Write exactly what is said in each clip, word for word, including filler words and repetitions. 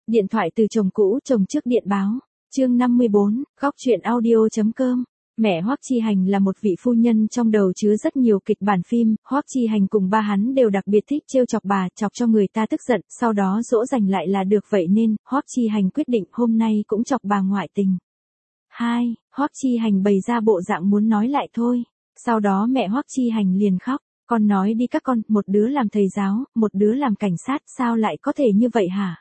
Điện thoại từ chồng cũ chồng trước điện báo. Chương năm mươi bốn, góc truyện audio.com. Mẹ Hoắc Chi Hành là một vị phu nhân trong đầu chứa rất nhiều kịch bản phim, Hoắc Chi Hành cùng ba hắn đều đặc biệt thích trêu chọc bà, chọc cho người ta tức giận, sau đó dỗ dành lại là được, vậy nên, Hoắc Chi Hành quyết định hôm nay cũng chọc bà ngoại tình. Hai, Hoắc Chi Hành bày ra bộ dạng muốn nói lại thôi. Sau đó mẹ Hoắc Chi Hành liền khóc, con nói đi các con, một đứa làm thầy giáo, một đứa làm cảnh sát, sao lại có thể như vậy hả?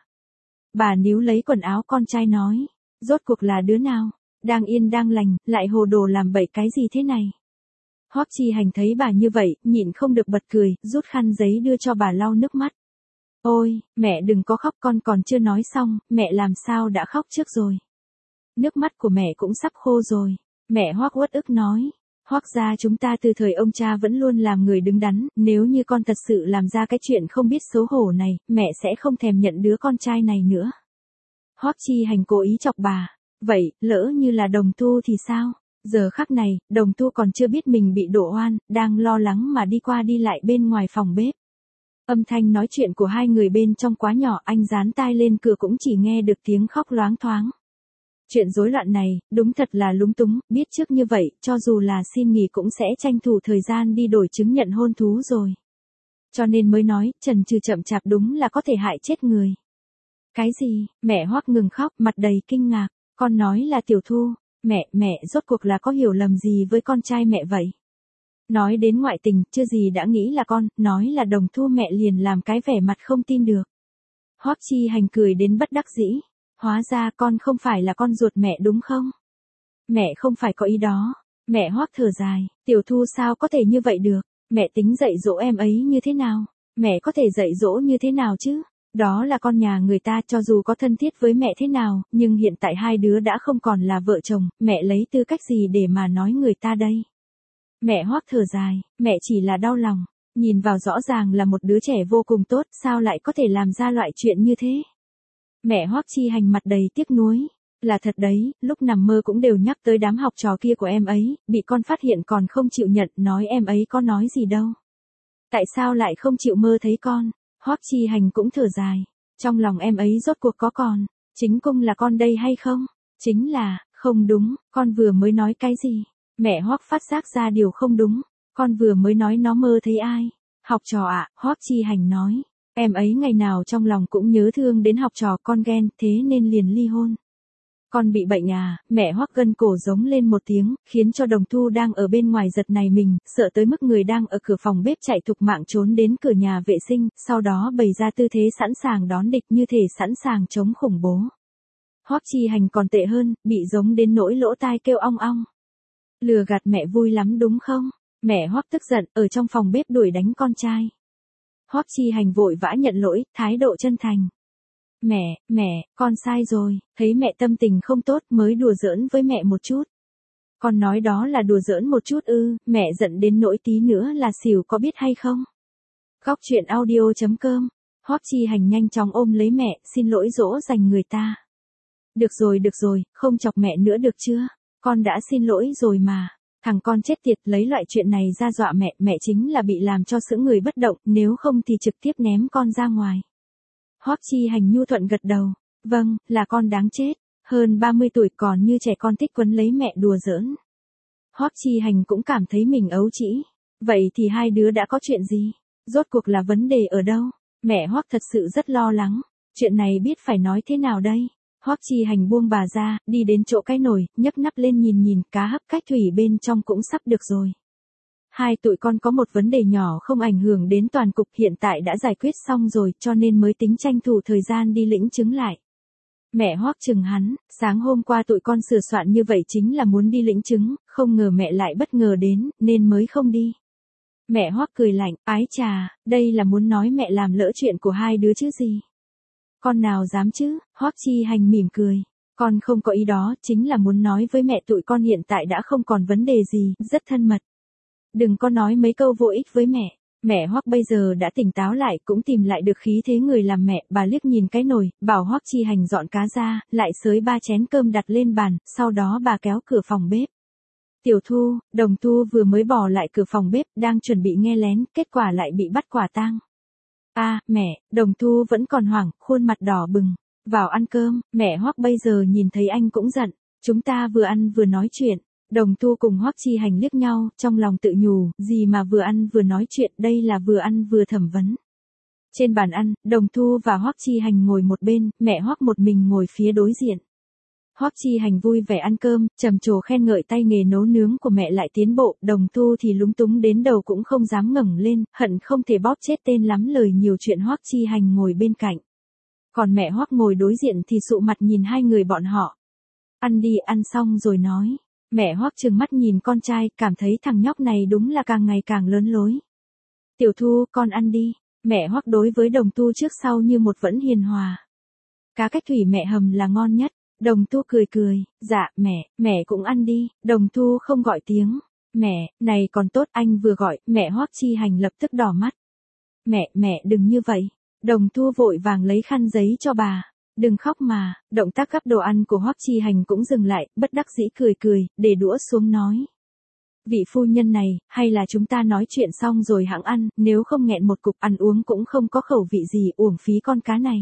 Bà níu lấy quần áo con trai nói, rốt cuộc là đứa nào? Đang yên đang lành, lại hồ đồ làm bậy cái gì thế này? Hoắc Chi Hành thấy bà như vậy, nhịn không được bật cười, rút khăn giấy đưa cho bà lau nước mắt. Ôi, mẹ đừng có khóc, con còn chưa nói xong, mẹ làm sao đã khóc trước rồi. Nước mắt của mẹ cũng sắp khô rồi. Mẹ Hoắc uất ức nói, Hoắc gia chúng ta từ thời ông cha vẫn luôn làm người đứng đắn, nếu như con thật sự làm ra cái chuyện không biết xấu hổ này, mẹ sẽ không thèm nhận đứa con trai này nữa. Hoắc Chi Hành cố ý chọc bà. Vậy, lỡ như là Đồng Tu thì sao? Giờ khắc này, Đồng Tu còn chưa biết mình bị đổ oan, đang lo lắng mà đi qua đi lại bên ngoài phòng bếp. Âm thanh nói chuyện của hai người bên trong quá nhỏ, anh dán tai lên cửa cũng chỉ nghe được tiếng khóc loáng thoáng. Chuyện rối loạn này, đúng thật là lúng túng, biết trước như vậy, cho dù là xin nghỉ cũng sẽ tranh thủ thời gian đi đổi chứng nhận hôn thú rồi. Cho nên mới nói, chần chừ chậm chạp đúng là có thể hại chết người. Cái gì? Mẹ Hoắc ngừng khóc, mặt đầy kinh ngạc. Con nói là Tiểu Thu. Mẹ, mẹ rốt cuộc là có hiểu lầm gì với con trai mẹ vậy? Nói đến ngoại tình, chưa gì đã nghĩ là con, nói là Đồng Thu mẹ liền làm cái vẻ mặt không tin được. Hoắc Chi Hành cười đến bất đắc dĩ. Hóa ra con không phải là con ruột mẹ đúng không? Mẹ không phải có ý đó. Mẹ Hoắc thở dài, Tiểu Thu sao có thể như vậy được? Mẹ tính dạy dỗ em ấy như thế nào? Mẹ có thể dạy dỗ như thế nào chứ? Đó là con nhà người ta, cho dù có thân thiết với mẹ thế nào, nhưng hiện tại hai đứa đã không còn là vợ chồng, mẹ lấy tư cách gì để mà nói người ta đây? Mẹ Hoắc thở dài, mẹ chỉ là đau lòng, nhìn vào rõ ràng là một đứa trẻ vô cùng tốt, sao lại có thể làm ra loại chuyện như thế? Mẹ Hoắc Chi Hành mặt đầy tiếc nuối, là thật đấy, lúc nằm mơ cũng đều nhắc tới đám học trò kia của em ấy, bị con phát hiện còn không chịu nhận, nói em ấy có nói gì đâu. Tại sao lại không chịu mơ thấy con? Hoắc Chi Hành cũng thở dài, trong lòng em ấy rốt cuộc có còn, chính cung là con đây hay không? Chính là, không đúng, con vừa mới nói cái gì? Mẹ Hoắc phát giác ra điều không đúng, con vừa mới nói nó mơ thấy ai? Học trò ạ, à, Hoắc Chi Hành nói, em ấy ngày nào trong lòng cũng nhớ thương đến học trò, con ghen, thế nên liền ly hôn. Con bị bệnh à? Mẹ Hoắc gân cổ giống lên một tiếng, khiến cho Đồng Thu đang ở bên ngoài giật nảy mình, sợ tới mức người đang ở cửa phòng bếp chạy thục mạng trốn đến cửa nhà vệ sinh, sau đó bày ra tư thế sẵn sàng đón địch như thể sẵn sàng chống khủng bố. Hoắc Chi Hành còn tệ hơn, bị giống đến nỗi lỗ tai kêu ong ong. Lừa gạt mẹ vui lắm đúng không? Mẹ Hoắc tức giận, ở trong phòng bếp đuổi đánh con trai. Hoắc Chi Hành vội vã nhận lỗi, thái độ chân thành. Mẹ, mẹ, con sai rồi, thấy mẹ tâm tình không tốt mới đùa giỡn với mẹ một chút. Con nói đó là đùa giỡn một chút ư, mẹ giận đến nỗi tí nữa là xỉu có biết hay không? Góc truyện audio.com. Hoắc Chi Hành nhanh chóng ôm lấy mẹ, xin lỗi dỗ dành người ta. Được rồi được rồi, không chọc mẹ nữa được chưa? Con đã xin lỗi rồi mà. Thằng con chết tiệt lấy loại chuyện này ra dọa mẹ, mẹ chính là bị làm cho sững người bất động, nếu không thì trực tiếp ném con ra ngoài. Hoắc Chi Hành nhu thuận gật đầu, vâng, là con đáng chết, hơn ba mươi tuổi còn như trẻ con thích quấn lấy mẹ đùa giỡn. Hoắc Chi Hành cũng cảm thấy mình ấu trĩ, vậy thì hai đứa đã có chuyện gì? Rốt cuộc là vấn đề ở đâu? Mẹ Hoắc thật sự rất lo lắng, chuyện này biết phải nói thế nào đây? Hoắc Chi Hành buông bà ra, đi đến chỗ cái nồi, nhấc nắp lên nhìn nhìn, cá hấp cách thủy bên trong cũng sắp được rồi. Hai tụi con có một vấn đề nhỏ không ảnh hưởng đến toàn cục, hiện tại đã giải quyết xong rồi, cho nên mới tính tranh thủ thời gian đi lĩnh chứng lại. Mẹ Hoắc chừng hắn, sáng hôm qua tụi con sửa soạn như vậy chính là muốn đi lĩnh chứng, không ngờ mẹ lại bất ngờ đến, nên mới không đi. Mẹ Hoắc cười lạnh, ái chà, đây là muốn nói mẹ làm lỡ chuyện của hai đứa chứ gì. Con nào dám chứ? Hoắc Chi Hành mỉm cười. Con không có ý đó, chính là muốn nói với mẹ tụi con hiện tại đã không còn vấn đề gì, rất thân mật. Đừng có nói mấy câu vô ích với mẹ. Mẹ Hoắc bây giờ đã tỉnh táo lại, cũng tìm lại được khí thế người làm mẹ, bà liếc nhìn cái nồi, bảo Hoắc Chi Hành dọn cá ra, lại xới ba chén cơm đặt lên bàn, sau đó bà kéo cửa phòng bếp. Tiểu Thu, Đồng Thu vừa mới bỏ lại cửa phòng bếp, đang chuẩn bị nghe lén, kết quả lại bị bắt quả tang. A, à, mẹ, Đồng Thu vẫn còn hoảng, khuôn mặt đỏ bừng. Vào ăn cơm, mẹ Hoắc bây giờ nhìn thấy anh cũng giận. Chúng ta vừa ăn vừa nói chuyện. Đồng Thu cùng Hoắc Chi Hành liếc nhau, trong lòng tự nhủ, gì mà vừa ăn vừa nói chuyện, đây là vừa ăn vừa thẩm vấn. Trên bàn ăn, Đồng Thu và Hoắc Chi Hành ngồi một bên, mẹ Hoắc một mình ngồi phía đối diện. Hoắc Chi Hành vui vẻ ăn cơm, trầm trồ khen ngợi tay nghề nấu nướng của mẹ lại tiến bộ, Đồng Thu thì lúng túng đến đầu cũng không dám ngẩng lên, hận không thể bóp chết tên lắm lời nhiều chuyện. Hoắc Chi Hành ngồi bên cạnh. Còn mẹ Hoắc ngồi đối diện thì sụ mặt nhìn hai người bọn họ. Ăn đi, ăn xong rồi nói. Mẹ Hoắc trừng mắt nhìn con trai, cảm thấy thằng nhóc này đúng là càng ngày càng lớn lối. Tiểu Thu, con ăn đi. Mẹ Hoắc đối với Đồng Thu trước sau như một vẫn hiền hòa. Cá cách thủy mẹ hầm là ngon nhất. Đồng Thu cười cười, dạ, mẹ, mẹ cũng ăn đi. Đồng Thu không gọi tiếng. Mẹ, này còn tốt, anh vừa gọi, mẹ Hoắc Chi Hành lập tức đỏ mắt. Mẹ, mẹ đừng như vậy. Đồng Thu vội vàng lấy khăn giấy cho bà. Đừng khóc mà. Động tác gắp đồ ăn của Hoắc Chi Hành cũng dừng lại, bất đắc dĩ cười cười, để đũa xuống nói. Vị phu nhân này, hay là chúng ta nói chuyện xong rồi hẵng ăn, nếu không nghẹn một cục ăn uống cũng không có khẩu vị gì, uổng phí con cá này.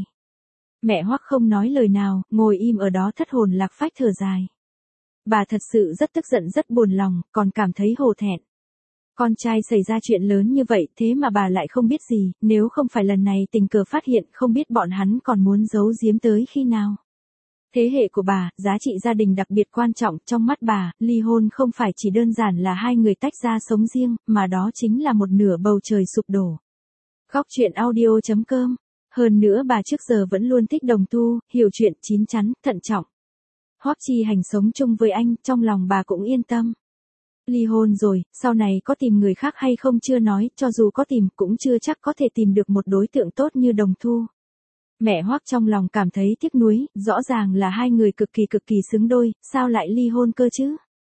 Mẹ Hoắc không nói lời nào, ngồi im ở đó thất hồn lạc phách thở dài. Bà thật sự rất tức giận rất buồn lòng, còn cảm thấy hổ thẹn. Con trai xảy ra chuyện lớn như vậy thế mà bà lại không biết gì, nếu không phải lần này tình cờ phát hiện không biết bọn hắn còn muốn giấu giếm tới khi nào. Thế hệ của bà, giá trị gia đình đặc biệt quan trọng, trong mắt bà, ly hôn không phải chỉ đơn giản là hai người tách ra sống riêng, mà đó chính là một nửa bầu trời sụp đổ. Góc truyện audio chấm com. Hơn nữa bà trước giờ vẫn luôn thích Đồng Thu, hiểu chuyện, chín chắn, thận trọng. Hoắc Chi Hành sống chung với anh, trong lòng bà cũng yên tâm. Ly hôn rồi, sau này có tìm người khác hay không chưa nói, cho dù có tìm cũng chưa chắc có thể tìm được một đối tượng tốt như Đồng Thu. Mẹ Hoắc trong lòng cảm thấy tiếc nuối, rõ ràng là hai người cực kỳ cực kỳ xứng đôi, sao lại ly hôn cơ chứ?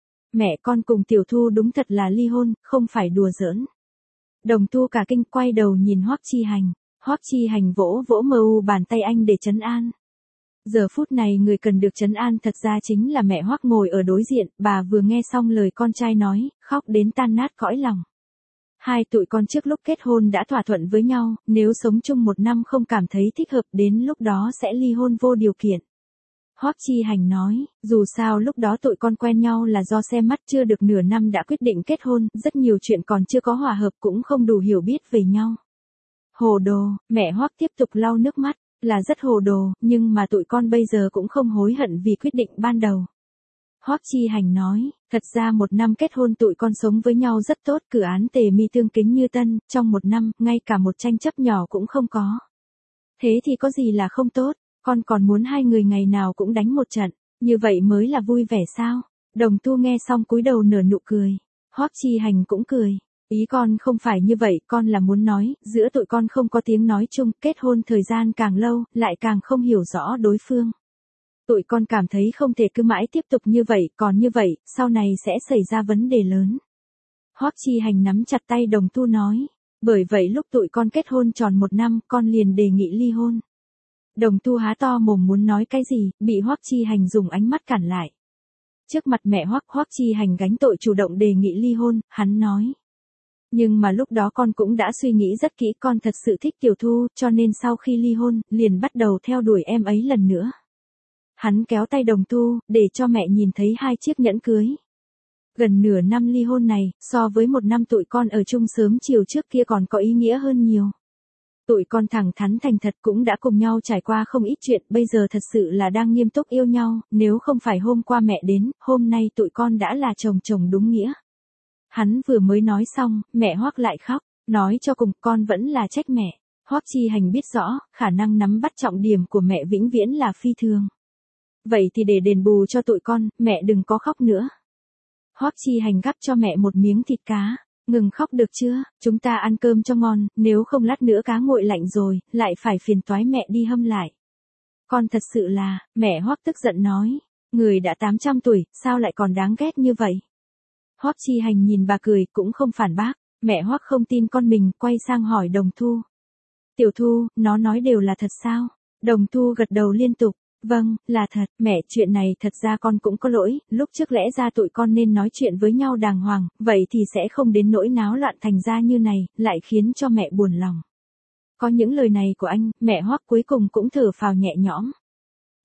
Mẹ con cùng Tiểu Thu đúng thật là ly hôn, không phải đùa giỡn. Đồng Thu cả kinh quay đầu nhìn Hoắc Chi Hành. Hoắc Chi Hành vỗ vỗ mờ u bàn tay anh để trấn an. Giờ phút này người cần được trấn an thật ra chính là mẹ Hoắc ngồi ở đối diện, bà vừa nghe xong lời con trai nói, khóc đến tan nát cõi lòng. Hai tụi con trước lúc kết hôn đã thỏa thuận với nhau, nếu sống chung một năm không cảm thấy thích hợp đến lúc đó sẽ ly hôn vô điều kiện. Hoắc Chi Hành nói, dù sao lúc đó tụi con quen nhau là do xem mắt, chưa được nửa năm đã quyết định kết hôn, rất nhiều chuyện còn chưa có hòa hợp cũng không đủ hiểu biết về nhau. Hồ đồ, mẹ Hoắc tiếp tục lau nước mắt, là rất hồ đồ, nhưng mà tụi con bây giờ cũng không hối hận vì quyết định ban đầu. Hoắc Chi Hành nói, thật ra một năm kết hôn tụi con sống với nhau rất tốt, cử án tề mi tương kính như tân, trong một năm, ngay cả một tranh chấp nhỏ cũng không có. Thế thì có gì là không tốt, con còn muốn hai người ngày nào cũng đánh một trận, như vậy mới là vui vẻ sao? Đồng Thu nghe xong cúi đầu nở nụ cười. Hoắc Chi Hành cũng cười. Ý con không phải như vậy, con là muốn nói, giữa tụi con không có tiếng nói chung, kết hôn thời gian càng lâu, lại càng không hiểu rõ đối phương. Tụi con cảm thấy không thể cứ mãi tiếp tục như vậy, còn như vậy, sau này sẽ xảy ra vấn đề lớn. Hoắc Chi Hành nắm chặt tay Đồng Thu nói, bởi vậy lúc tụi con kết hôn tròn một năm, con liền đề nghị ly hôn. Đồng Thu há to mồm muốn nói cái gì, bị Hoắc Chi Hành dùng ánh mắt cản lại. Trước mặt mẹ Hoắc, Hoắc Chi Hành gánh tội chủ động đề nghị ly hôn, hắn nói. Nhưng mà lúc đó con cũng đã suy nghĩ rất kỹ, con thật sự thích Tiểu Thu, cho nên sau khi ly hôn, liền bắt đầu theo đuổi em ấy lần nữa. Hắn kéo tay Đồng Thu, để cho mẹ nhìn thấy hai chiếc nhẫn cưới. Gần nửa năm ly hôn này, so với một năm tụi con ở chung sớm chiều trước kia còn có ý nghĩa hơn nhiều. Tụi con thẳng thắn thành thật cũng đã cùng nhau trải qua không ít chuyện, bây giờ thật sự là đang nghiêm túc yêu nhau, nếu không phải hôm qua mẹ đến, hôm nay tụi con đã là chồng chồng đúng nghĩa. Hắn vừa mới nói xong, mẹ Hoắc lại khóc, nói cho cùng con vẫn là trách mẹ. Hoắc Chi Hành biết rõ, khả năng nắm bắt trọng điểm của mẹ vĩnh viễn là phi thường. Vậy thì để đền bù cho tụi con, mẹ đừng có khóc nữa. Hoắc Chi Hành gắp cho mẹ một miếng thịt cá, ngừng khóc được chưa, chúng ta ăn cơm cho ngon, nếu không lát nữa cá nguội lạnh rồi, lại phải phiền toái mẹ đi hâm lại. Con thật sự là, mẹ Hoắc tức giận nói, người đã tám trăm tuổi, sao lại còn đáng ghét như vậy. Hoắc Chi Hành nhìn bà cười, cũng không phản bác, mẹ Hoắc không tin con mình, quay sang hỏi Đồng Thu. Tiểu Thu, nó nói đều là thật sao? Đồng Thu gật đầu liên tục, vâng, là thật, mẹ, chuyện này thật ra con cũng có lỗi, lúc trước lẽ ra tụi con nên nói chuyện với nhau đàng hoàng, vậy thì sẽ không đến nỗi náo loạn thành ra như này, lại khiến cho mẹ buồn lòng. Có những lời này của anh, mẹ Hoắc cuối cùng cũng thở phào nhẹ nhõm.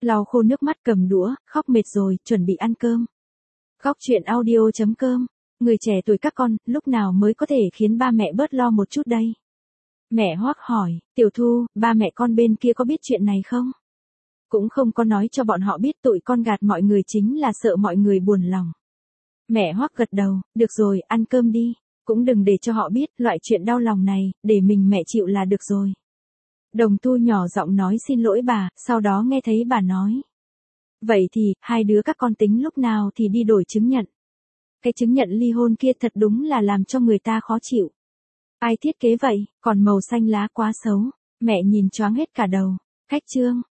Lau khô nước mắt cầm đũa, khóc mệt rồi, chuẩn bị ăn cơm. Khóc chuyện audio chấm com. Người trẻ tuổi các con, lúc nào mới có thể khiến ba mẹ bớt lo một chút đây? Mẹ Hoắc hỏi, Tiểu Thu, ba mẹ con bên kia có biết chuyện này không? Cũng không có nói cho bọn họ biết, tụi con gạt mọi người chính là sợ mọi người buồn lòng. Mẹ Hoắc gật đầu, được rồi, ăn cơm đi. Cũng đừng để cho họ biết, loại chuyện đau lòng này, để mình mẹ chịu là được rồi. Đồng Tu nhỏ giọng nói xin lỗi bà, sau đó nghe thấy bà nói. Vậy thì, hai đứa các con tính lúc nào thì đi đổi chứng nhận. Cái chứng nhận ly hôn kia thật đúng là làm cho người ta khó chịu. Ai thiết kế vậy, còn màu xanh lá quá xấu. Mẹ nhìn choáng hết cả đầu. Cách chương.